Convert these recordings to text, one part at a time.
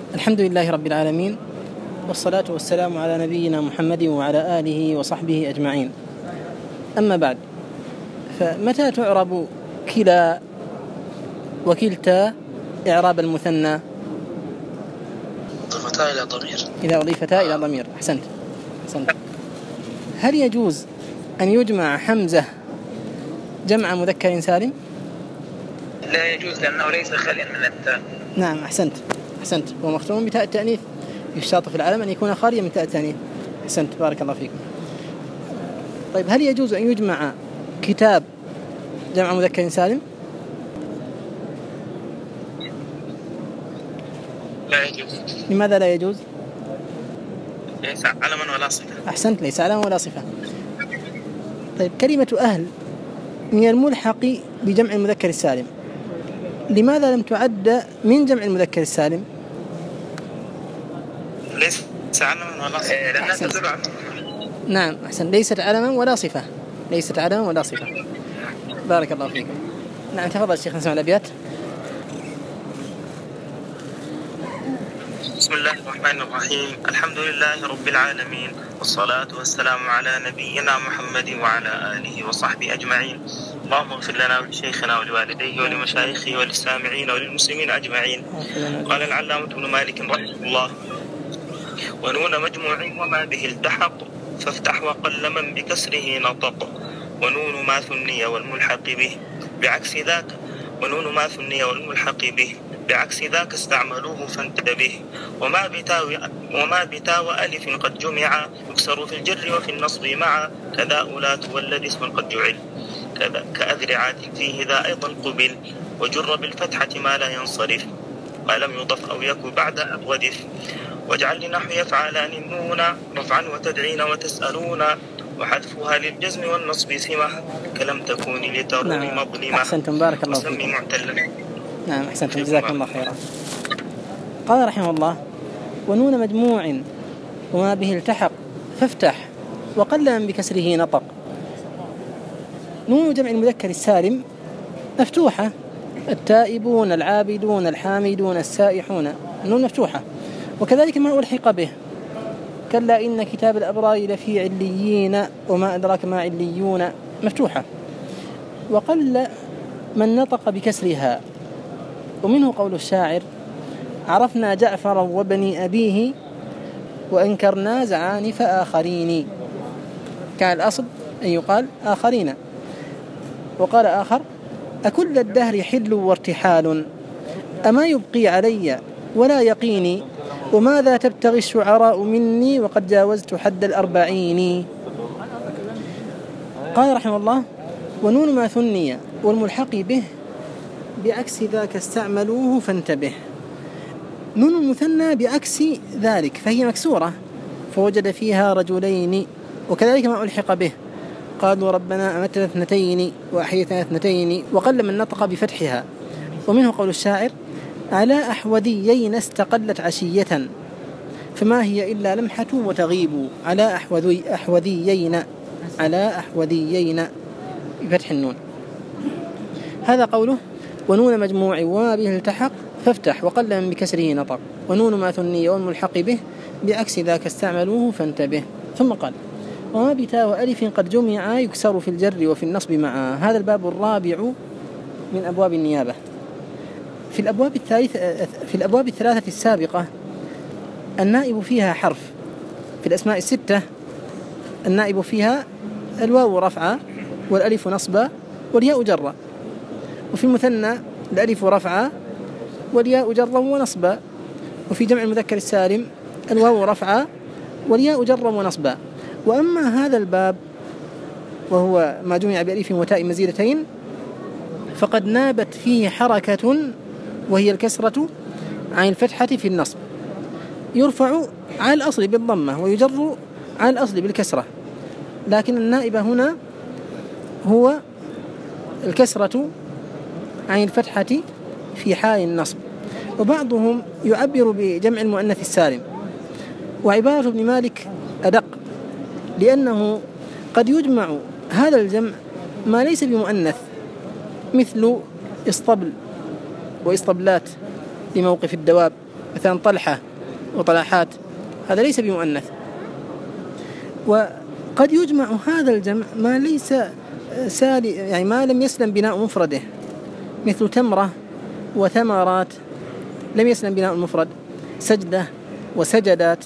الحمد لله رب العالمين، والصلاة والسلام على نبينا محمد وعلى آله وصحبه أجمعين. أما بعد، فمتى تعرب كلا وكلتا إعراب المثنى؟ أضيفتا إلى ضمير. إذا أضيفتا إلى ضمير. أحسنت. هل يجوز أن يجمع حمزة جمع مذكر سالم؟ لا يجوز، لأنه ليس خاليا من التاء. نعم، أحسنت. ومختوم بتاء التأنيث، يشترط في العلم أن يكون خاليا من تاء التأنيث. أحسنت، بارك الله فيكم. طيب، هل يجوز أن يجمع كتاب جمع مذكر سالم؟ لا يجوز. لماذا لا يجوز؟ ليس علما ولا صفة. أحسنت، ليس علما ولا صفة. طيب، كلمة أهل من الملحق بجمع المذكر السالم، لماذا لم تعد من جمع المذكر السالم؟ ليس علما ولا صفة، لأنها تدل على. نعم، أحسن، ليست علما ولا صفة. بارك الله فيكم. نعم، تفضل شيخ، نسمع الأبيات. بسم الله الرحمن الرحيم. الحمد لله رب العالمين، والصلاة والسلام على نبينا محمد وعلى آله وصحبه أجمعين. اللهم اغفر لنا ولشيخنا ولوالديه ولمشايخه وللسامعين وللمسلمين أجمعين. قال العلامة ابن مالك رحمه الله: ونون مجموع وما به التحق، فافتح وقل من بكسره نطق. ونون ما ثني والملحق به بعكس ذاك، ونون ما ثني والملحق به بعكس ذاك استعملوه فانتبه. وما بتاء وألف قد جمع، يكسر في الجر وفي النصب معا. كذا أولات والذي اسم قد جعل، كأذرعات فيه ذا أيضا قبل. وجر بالفتحة ما لا ينصرف، ما لم يضف أو يكو بعد أبودف. واجعل لنحو يفعلان النون رفعا وتدعين وتسألون، وحذفها للجزم والنصب سمة، كلم تكون لتروي مظلمة. أحسنتم، بارك الله فيكم. نعم، أحسنتم، جزاكم الله خيرا. قال رحمه الله: ونون مجموع وما به التحق، فافتح وقل من بكسره نطق. نون جمع المذكر السالم مفتوحة: التائبون، العابدون، الحامدون، السائحون، نون مفتوحة. وكذلك ما ألحق به: كلا إن كتاب الأبرار لفي عليين، وما أدراك ما عليون، مفتوحة. وقل من نطق بكسرها. ومنه قول الشاعر: عرفنا جعفرا وبني أبيه، وأنكرنا زعانف آخرين. كان الأصل أن يقال آخرين. وقال آخر: أكل الدهر حل وارتحال، أما يبقي علي ولا يقيني، وماذا تبتغي الشعراء مني، وقد جاوزت حد 40. قال رحمه الله: ونون ما ثني والملحق به بعكس ذاك استعملوه فانتبه. نون المثنى بعكس ذلك فهي مكسورة، فوجد فيها رجلين. وكذلك ما ألحق به: قالوا ربنا أمتنا اثنتين وأحيتنا اثنتين، وقل من نطق بفتحها. ومنه قول الشاعر: على أحوذيين استقلت عشية، فما هي إلا لمحة وتغيب. على أحوذيين بفتح النون. هذا قوله: ونون مجموع وما به التحق، فافتح وقل من بكسره نطق. ونون ما ثني والملحق به بعكس ذاك استعملوه فانتبه. ثم قال: وما بتاء وألف قد جمع، يكسر في الجر وفي النصب معا. هذا الباب الرابع من أبواب النيابة. في الأبواب الثلاثة السابقة النائب فيها حرف. في الأسماء الستة النائب فيها الواو رفعا والألف نصبا والياء جرا. وفي المثنى الألف رفعا والياء جرا ونصبا. وفي جمع المذكر السالم الواو رفعا والياء جرا ونصبا. وأما هذا الباب وهو ما جمع بألف وتاء مزيدتين، فقد نابت فيه حركة، وهي الكسرة عن الفتحة في النصب. يرفع على الأصل بالضمة ويجر على الأصل بالكسرة، لكن النائب هنا هو الكسرة عن الفتحة في حال النصب. وبعضهم يعبر بجمع المؤنث السالم، وعبارة ابن مالك أدق، لأنه قد يجمع هذا الجمع ما ليس بمؤنث، مثل إسطبل وإسطبلات لموقف الدواب، مثلا طلحة وطلحات، هذا ليس بمؤنث. وقد يجمع هذا الجمع ما ليس سالي، يعني ما لم يسلم بناء مفرده، مثل تمرة وثمرات لم يسلم بناء المفرد، سجدة وسجدات،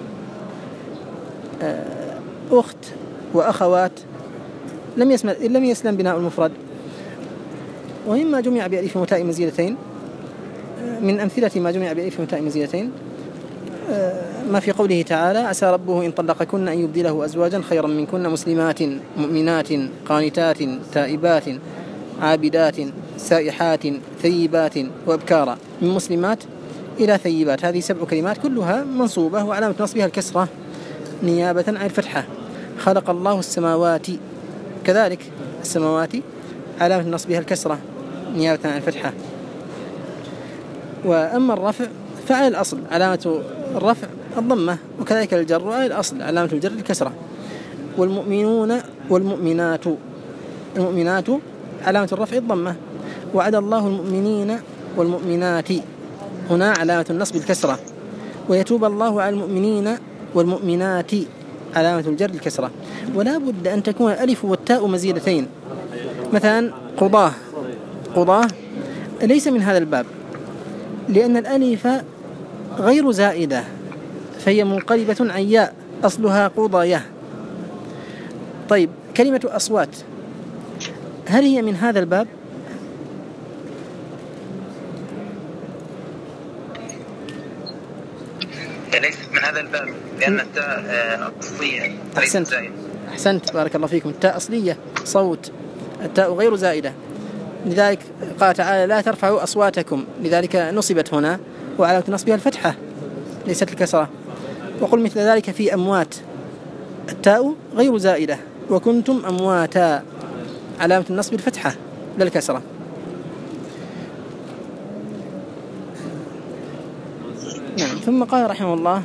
أخت وأخوات لم يسلم بناء المفرد. ومما جمع بألف وتاء مزيدتين، من أمثلة ما جمع بألف وتاء مزيدتين ما في قوله تعالى: عسى ربه إن طلقكن أن يبدله أزواجا خيرا منكن مسلمات مؤمنات قانتات تائبات عابدات سائحات ثيبات وأبكارا. من مسلمات إلى ثيبات، هذه 7 كلمات كلها منصوبة وعلامة نصبها الكسرة نيابة عن الفتحة. خلق الله السماوات، كذلك السماوات علامة نصبها الكسرة نيابة عن الفتحة. وأما الرفع فعلى الأصل علامة الرفع الضمة، وكذلك الجر على الأصل علامة الجر الكسرة. والمؤمنون والمؤمنات، المؤمنات علامة الرفع الضمة. وعد الله المؤمنين والمؤمنات، هنا علامة النصب الكسرة. ويتوب الله على المؤمنين والمؤمنات، علامة الجر الكسرة. ولا بد أن تكون الألف والتاء مزيدتين. مثلا قضاة، قضاة ليس من هذا الباب، لأن الألف غير زائدة فهي منقلبة عن ياء، أصلها قضاية. طيب كلمة أصوات هل هي من هذا الباب؟ ليست من هذا الباب، لأن التاء أصلية. أحسنت بارك الله فيكم، التاء أصلية صوت، التاء غير زائدة، لذلك قال تعالى: لا ترفعوا أصواتكم، لذلك نصبت هنا وعلامة نصبها الفتحة ليست الكسرة. وقل مثل ذلك في أموات، التاء غير زائدة، وكنتم أمواتا، علامة النصب الفتحة لا الكسرة. نعم. ثم قال رحمه الله: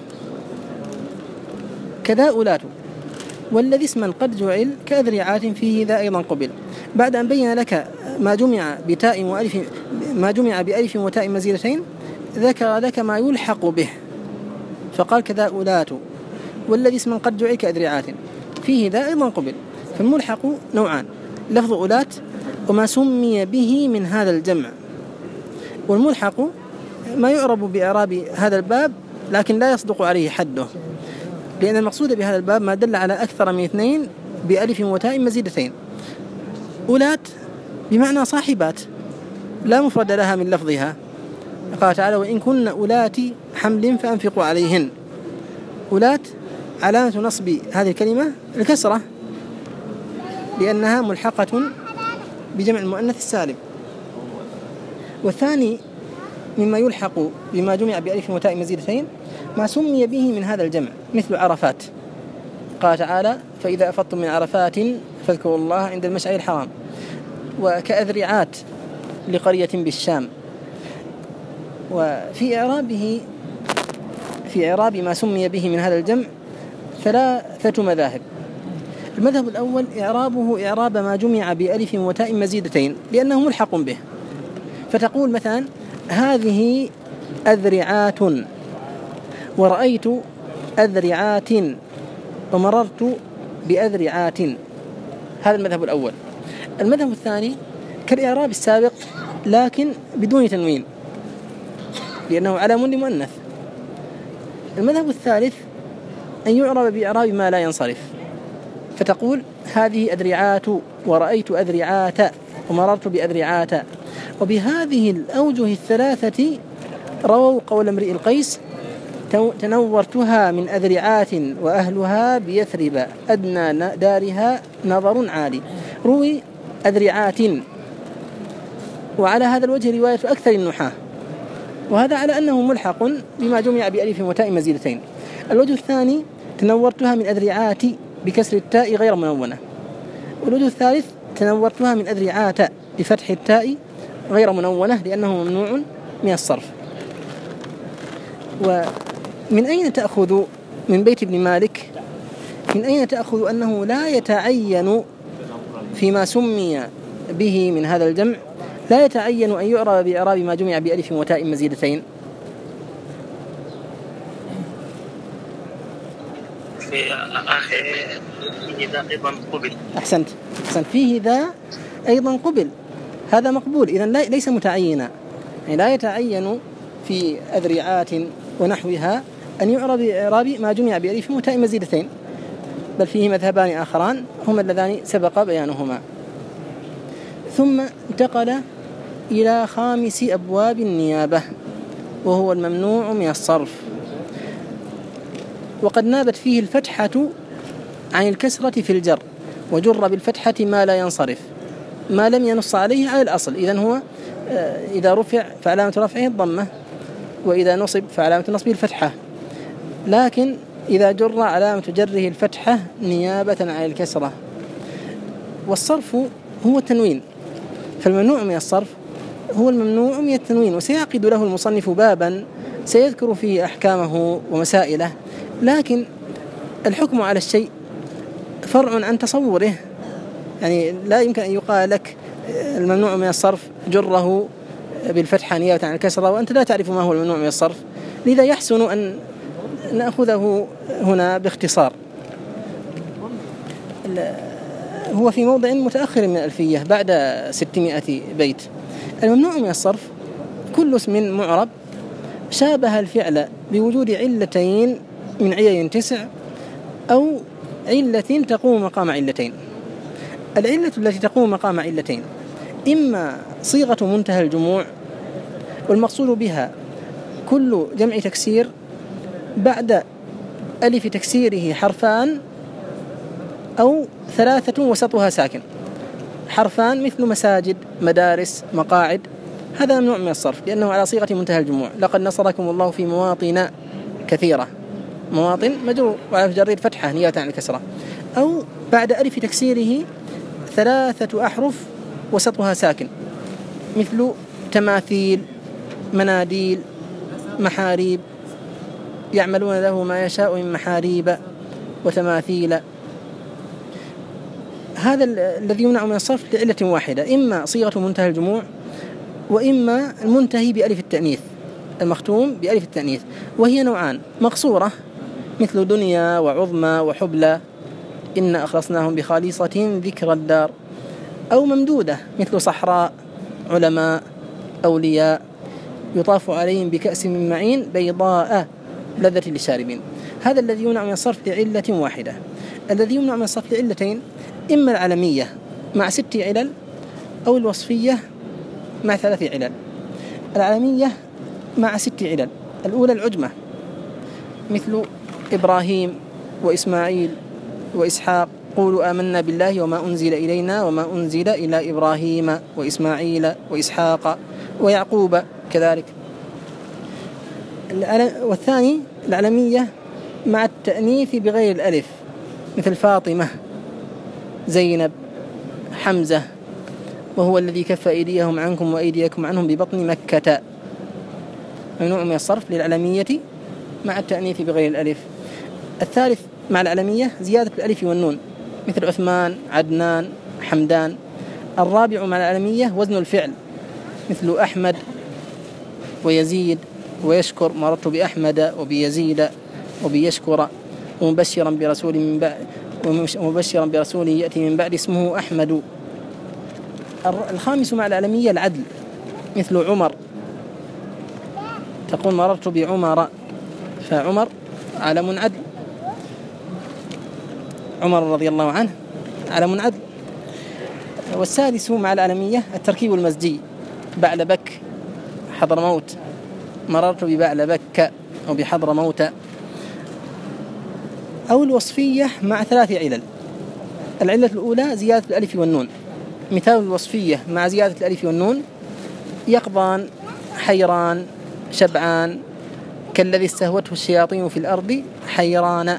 كذا أولات، والذي اسما قد جعل كأذرعات فيه ذا أيضا قبل. بعد أن بين لك ما جمع بتاء وألف، ما جمع بألف وتاء مزيدتين، ذكر لك ما يلحق به، فقال: كذا أولات، والذي اسما قد جعل كأذرعات فيه ذا أيضا قبل. فالملحق نوعان: لفظ أولات وما سمي به من هذا الجمع. والملحق ما يعرب بإعراب هذا الباب لكن لا يصدق عليه حده، لأن المقصود بهذا الباب ما دل على أكثر من 2 بألف وتاء مزيدتين. أولات بمعنى صاحبات لا مفرد لها من لفظها، قال تعالى: وإن كن أولات حمل فأنفقوا عليهن. أولات علامة نصب هذه الكلمة الكسرة، لأنها ملحقة بجمع المؤنث السالم. والثاني مما يلحق بما جمع بألف وتاء مزيدتين ما سمي به من هذا الجمع، مثل عرفات، قال تعالى: فإذا أفضتم من عرفات فاذكروا الله عند المشعر الحرام. وكأذرعات لقرية بالشام. وفي إعرابه، في إعراب ما سمي به من هذا الجمع 3 مذاهب. المذهب الأول إعرابه إعراب ما جمع بألف وتاء مزيدتين لأنه ملحق به، فتقول مثلا: هذه أذرعات، ورأيت أذرعات، ومررت بأذرعات. هذا المذهب الأول. المذهب الثاني كالإعراب السابق لكن بدون تنوين لأنه علم لمؤنث. المذهب الثالث أن يعرب بإعراب ما لا ينصرف، فتقول: هذه أذرعات، ورأيت أذرعات، ومررت بأذرعات. وبهذه الأوجه 3 رووا قول امرئ القيس: تنورتها من أذرعات وأهلها بيثرب أدنى دارها نظر عالي. روي أذرعات، وعلى هذا الوجه رواية أكثر النحاة، وهذا على أنه ملحق بما جمع بألف وتاء مزيدتين. الوجه الثاني: تنورتها من أذرعات بكسر التاء غير منونة. والوجه الثالث: تنورتها من أذرعات بفتح التاء غير منونة لأنه ممنوع من الصرف. ومن أين تأخذ من بيت ابن مالك، من أين تأخذ أنه لا يتعين فيما سمي به من هذا الجمع، لا يتعين أن يعرب بإعراب ما جمع بألف وتاء مزيدتين؟ في آخر ذا أيضا قبل. أحسنت فيه ذا أيضا قبل، هذا مقبول. إذن ليس متعينا، يعني لا يتعين في أذرعات ونحوها أن يعرب إعراب ما جمع بألف وتاء مزيدتين، بل فيه مذهبان آخران هما اللذان سبق بيانهما. ثم انتقل إلى خامس أبواب النيابة، وهو الممنوع من الصرف، وقد نابت فيه الفتحة عن الكسرة في الجر، وجر بالفتحة ما لا ينصرف، ما لم ينص عليه على الأصل. إذن هو إذا رفع فعلامة رفعه الضمة، وإذا نصب فعلامة نصبه الفتحة، لكن إذا جر علامة جره الفتحة نيابة عن الكسرة. والصرف هو التنوين، فالممنوع من الصرف هو الممنوع من التنوين. وسيعقد له المصنف بابا سيذكر فيه أحكامه ومسائله، لكن الحكم على الشيء فرع عن تصوره، يعني لا يمكن أن يقال لك الممنوع من الصرف جره بالفتحة نيابة عن الكسرة وأنت لا تعرف ما هو الممنوع من الصرف. لذا يحسن أن نأخذه هنا باختصار. هو في موضع متأخر من الألفية بعد 600 بيت. الممنوع من الصرف كل اسم معرب شابه الفعل بوجود علتين من علل 9 أو علة تقوم مقام علتين. العلة التي تقوم مقام علتين إما صيغة منتهى الجموع، والمقصود بها كل جمع تكسير بعد ألف تكسيره حرفان أو 3 وسطها ساكن، حرفان مثل مساجد، مدارس، مقاعد، هذا ممنوع من الصرف لأنه على صيغة منتهى الجموع. لقد نصركم الله في مواطن كثيرة، مواطن مجرور وعلى جره فتحة نيابة عن الكسرة. أو بعد ألف تكسيره 3 أحرف وسطها ساكن مثل تماثيل، مناديل، محاريب، يعملون له ما يشاء من محاريب وتماثيل. هذا الذي يمنع من الصرف لعلة واحدة، إما صيغة منتهى الجموع، وإما المنتهي بألف التأنيث المختوم بألف التأنيث، وهي نوعان: مقصورة مثل دنيا وعظمى وحبلى، إن أخلصناهم بخالصة ذكر الدار، أو ممدودة مثل صحراء، علماء، أولياء، يطاف عليهم بكأس من معين بيضاء لذة للشاربين. هذا الذي يمنع من الصرف لعلة واحدة. الذي يمنع من الصرف لعلتين إما العلمية مع 6 علل أو الوصفية مع 3 علل. العلمية مع 6 علل: الأولى العجمة مثل إبراهيم وإسماعيل وإسحاق، قولوا آمنا بالله وما أنزل إلينا وما أنزل إلى إبراهيم وإسماعيل وإسحاق ويعقوب كذلك. والثاني العلمية مع التأنيث بغير الألف مثل فاطمة، زينب، حمزة، وهو الذي كف أيديهم عنكم وأيديكم عنهم ببطن مكة. ممنوع من الصرف للعلمية مع التأنيث بغير الألف. الثالث مع العلمية زيادة الألف والنون مثل عثمان، عدنان، حمدان. الرابع مع العلمية وزن الفعل مثل أحمد ويزيد ويشكر، مررت بأحمد وبيزيد وبيشكر، ومبشرا برسول يأتي من بعد اسمه أحمد. الخامس مع العلمية العدل مثل عمر، تقول مررت بعمر، فعمر علم عدل، عمر رضي الله عنه علم عدل. والسادس مع العلمية التركيب المزجي: بعلبك، حضرموت، مررت ببعلبك أو بحضرموت. أو الوصفية مع 3 علل: العلة الأولى زيادة الألف والنون. مثال الوصفية مع زيادة الألف والنون: يقظان، حيران، شبعان، كالذي استهوته الشياطين في الأرض حيران.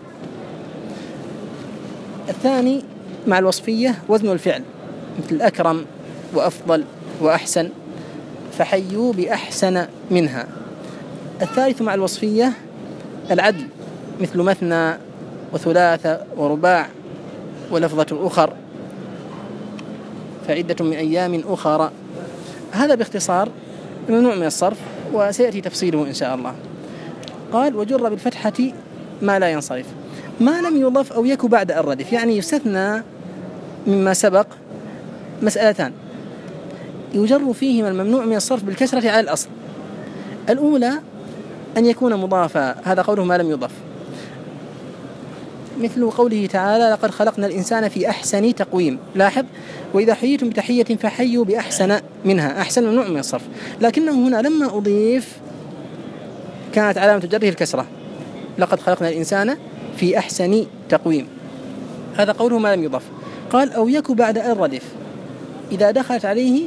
الثاني مع الوصفية وزن الفعل مثل أكرم وأفضل وأحسن، فحيوا بأحسن منها. الثالث مع الوصفية العدل مثل مثنى وثلاثة ورباع ولفظة أخر، فعدة من أيام أخرى. هذا باختصار ممنوع من الصرف، وسيأتي تفصيله إن شاء الله. قال: وجر بالفتحة ما لا ينصرف. ما لم يضف أو يك بعد الردف، يعني يستثنى مما سبق مسألتان يجر فيهما الممنوع من الصرف بالكسرة على الأصل. الأولى أن يكون مضافا، هذا قوله ما لم يضف، مثل قوله تعالى لقد خلقنا الإنسان في أحسن تقويم. لاحظ وإذا حييتم بتحية فحيوا بأحسن منها، أحسن ممنوع من الصرف، لكنه هنا لما أضيف كانت علامة جره الكسرة، لقد خلقنا الإنسان في أحسن تقويم، هذا قوله ما لم يضف. قال أو يك بعد الردف إذا دخلت عليه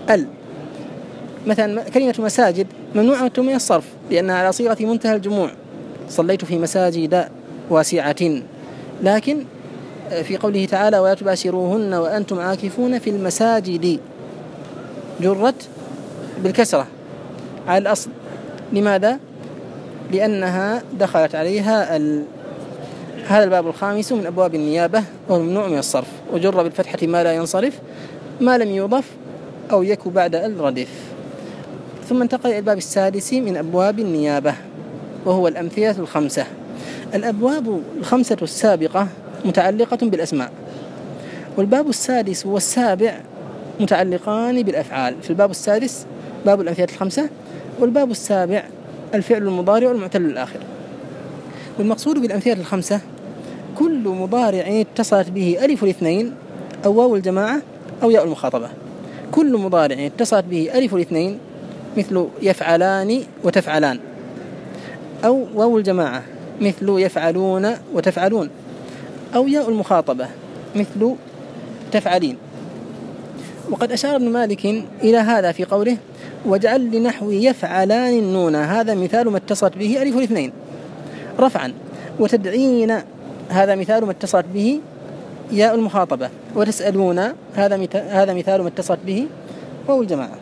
مثلا كلمة مساجد ممنوعة من الصرف لأنها على صيغة منتهى الجموع، صليت في مساجد واسعة، لكن في قوله تعالى ولا تباشروهن وأنتم عاكفون في المساجد جرت بالكسرة على الأصل. لماذا؟ لأنها دخلت عليها هذا الباب الخامس من أبواب النيابة وهو ممنوع من الصرف، وجر بالفتحة ما لا ينصرف ما لم يضف أو يك بعد الردف. ثم انتقل إلى الباب السادس من أبواب النيابة وهو الأمثلة الخمسة. الأبواب الخمسة السابقة متعلقة بالأسماء، والباب السادس والسابع متعلقان بالأفعال. في الباب السادس باب الأمثلة الخمسة، والباب السابع الفعل المضارع والمعتل الآخر. والمقصود بالأمثلة الخمسة كل مضارع اتصلت به ألف الاثنين أو واو الجماعة أو ياء المخاطبة. كل مضارع اتصلت به ألف الاثنين مثل يفعلان وتفعلان، أو واو الجماعة مثل يفعلون وتفعلون، أو ياء المخاطبة مثل تفعلين. وقد أشار ابن مالك إلى هذا في قوله واجعل لنحو يفعلان النون، هذا مثال ما اتصلت به ألف الاثنين رفعا، وتدعين هذا مثال ما اتصلت به ياء المخاطبة، وتسألون هذا مثال ما اتصلت به واو الجماعة.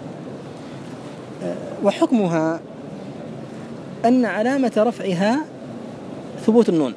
وحكمها أن علامة رفعها ثبوت النون.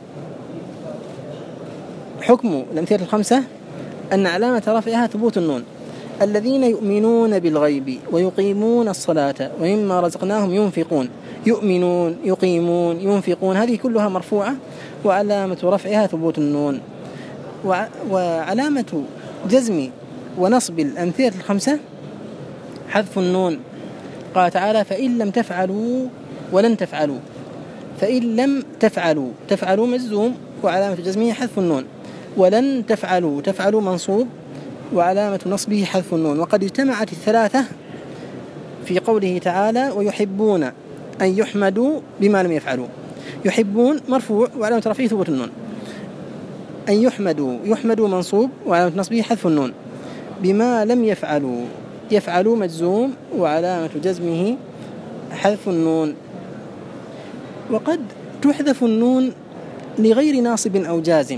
حكم الأمثلة الخمسة أن علامة رفعها ثبوت النون. الذين يؤمنون بالغيب ويقيمون الصلاة ومما رزقناهم ينفقون، يؤمنون يقيمون ينفقون، هذه كلها مرفوعة وعلامة رفعها ثبوت النون. وعلامة جزم ونصب الأمثلة الخمسة حذف النون. قال تعالى فإن لم تفعلوا ولن تفعلوا، فإن لم تفعلوا تفعلوا مجزوم وعلامة جزمه حذف النون، ولن تفعلوا تفعلوا منصوب وعلامة نصبه حذف النون. وقد اجتمعت الثلاثة في قوله تعالى ويحبون أن يحمدوا بما لم يفعلوا. يحبون مرفوع وعلامة رفعه ثبوت النون، أن يحمدوا منصوب وعلامة نصبه حذف النون، بما لم يفعلوا يفعلوا مجزوم وعلامة جزمه حذف النون. وقد تحذف النون لغير ناصب أو جازم،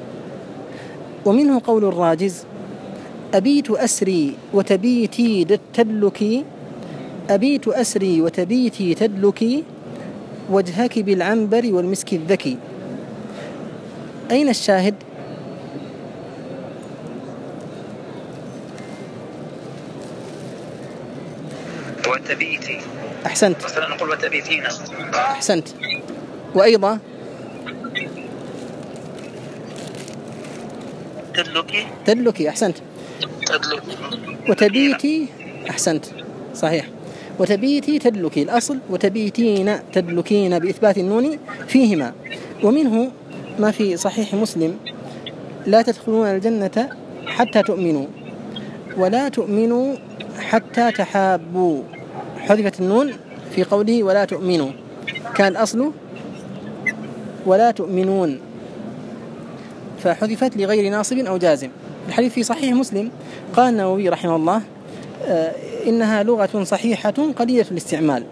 ومنه قول الراجز أبيت أسري وتبيتي تدلكي، أبيت أسري وتبيتي تدلكي وجهك بالعنبر والمسك الذكي. أين الشاهد؟ وتبيتي. أحسنت. مثلا نقول وتبيتين. أحسنت. وأيضا تدلكي. أحسنت. وتبيتي. أحسنت صحيح. وتبيتي تدلكي الأصل، وتبيتين تدلكين بإثبات النون فيهما. ومنه ما في صحيح مسلم لا تدخلون الجنة حتى تؤمنوا ولا تؤمنوا حتى تحابوا، حذفت النون في قوله ولا تؤمنوا، كان الأصل ولا تؤمنون فحذفت لغير ناصب أو جازم. الحديث في صحيح مسلم قال النووي رحمه الله إنها لغة صحيحة قليلة الاستعمال.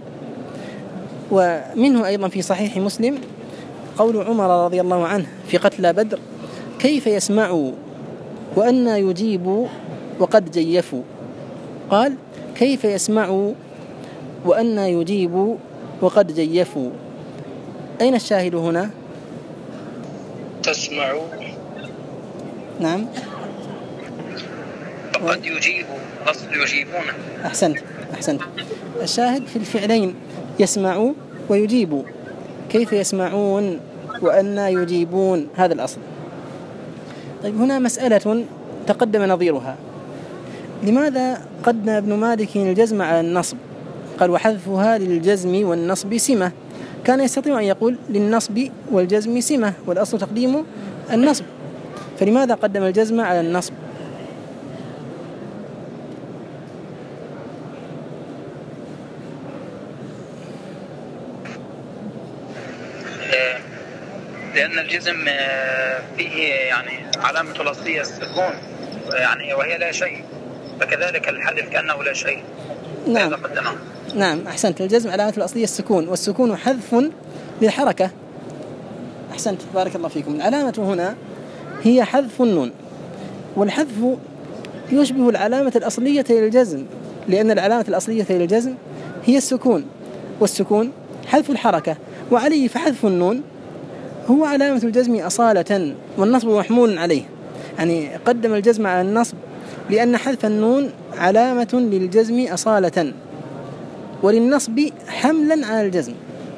ومنه أيضا في صحيح مسلم قول عمر رضي الله عنه في قتلى بدر كيف يسمعوا وأن يجيبوا وقد جيفوا. قال كيف يسمعوا وأن يجيبوا وقد جيفوا. أين الشاهد هنا؟ تسمعوا. نعم. وقد يجيبوا أصل يجيبون. أحسنت. الشاهد في الفعلين يسمعوا ويجيبوا. كيف يسمعون وأنى يجيبون، هذا الأصل. طيب هنا مسألة تقدم نظيرها. لماذا قدم ابن مالك الجزم على النصب؟ قال وحذفها للجزم والنصب سمة. كان يستطيع أن يقول للنصب والجزم سمة، والأصل تقديم النصب، فلماذا قدم الجزم على النصب؟ لأن الجزم فيه يعني علامة الأصلية السكون يعني وهي لا شيء، فكذلك الحذف كأنه لا شيء. نعم نعم أحسنت. الجزم علامة الأصلية السكون، والسكون حذف للحركة. أحسنت بارك الله فيكم. العلامة هنا هي حذف النون، والحذف يشبه العلامة الأصلية للجزم، لأن العلامة الأصلية للجزم هي السكون، والسكون حذف الحركة، وعليه فحذف النون هو علامة الجزم أصالة، والنصب محمول عليه. يعني قدم الجزم على النصب لأن حذف النون علامة للجزم أصالة، وللنصب حملا على الجزم.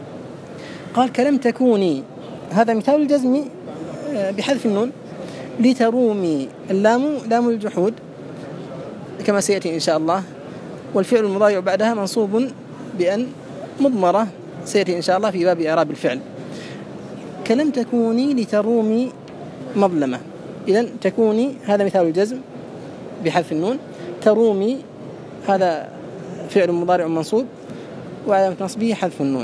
قال كلم تكوني، هذا مثال الجزم بحذف النون. لترومي، اللام لام الجحود كما سيأتي إن شاء الله، والفعل المضارع بعدها منصوب بأن مضمرة، سيأتي إن شاء الله في باب إعراب الفعل. كلم تكوني لترومي مظلمة، إذن تكوني هذا مثال الجزم بحذف النون، ترومي هذا فعل مضارع منصوب وعلامة نصبه حذف النون.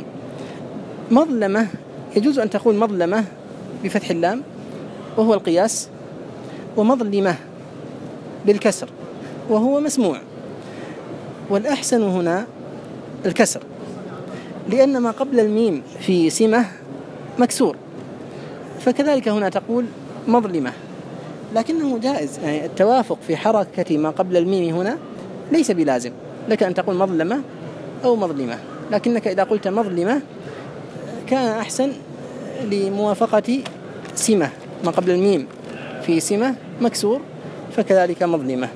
مظلمة يجوز أن تقول مظلمة بفتح اللام وهو القياس، ومظلمة بالكسر وهو مسموع، والأحسن هنا الكسر، لأن ما قبل الميم في سمة مكسور، فكذلك هنا تقول مظلمة، لكنه جائز. يعني التوافق في حركة ما قبل الميم هنا ليس بلازم، لك أن تقول مظلمة أو مظلمة، لكنك إذا قلت مظلمة كان أحسن لموافقة سمة، ما قبل الميم في سمة مكسور، فكذلك مظلمة.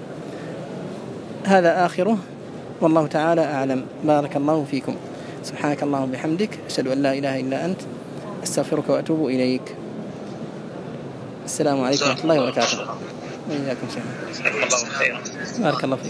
هذا آخره، والله تعالى أعلم. بارك الله فيكم. سبحانك اللهم وبحمدك، أشهد أن لا إله إلا أنت، أستغفرك وأتوب إليك. السلام عليكم ورحمة الله وبركاته. وإياكم شيخ. الله خير. بارك الله فيك.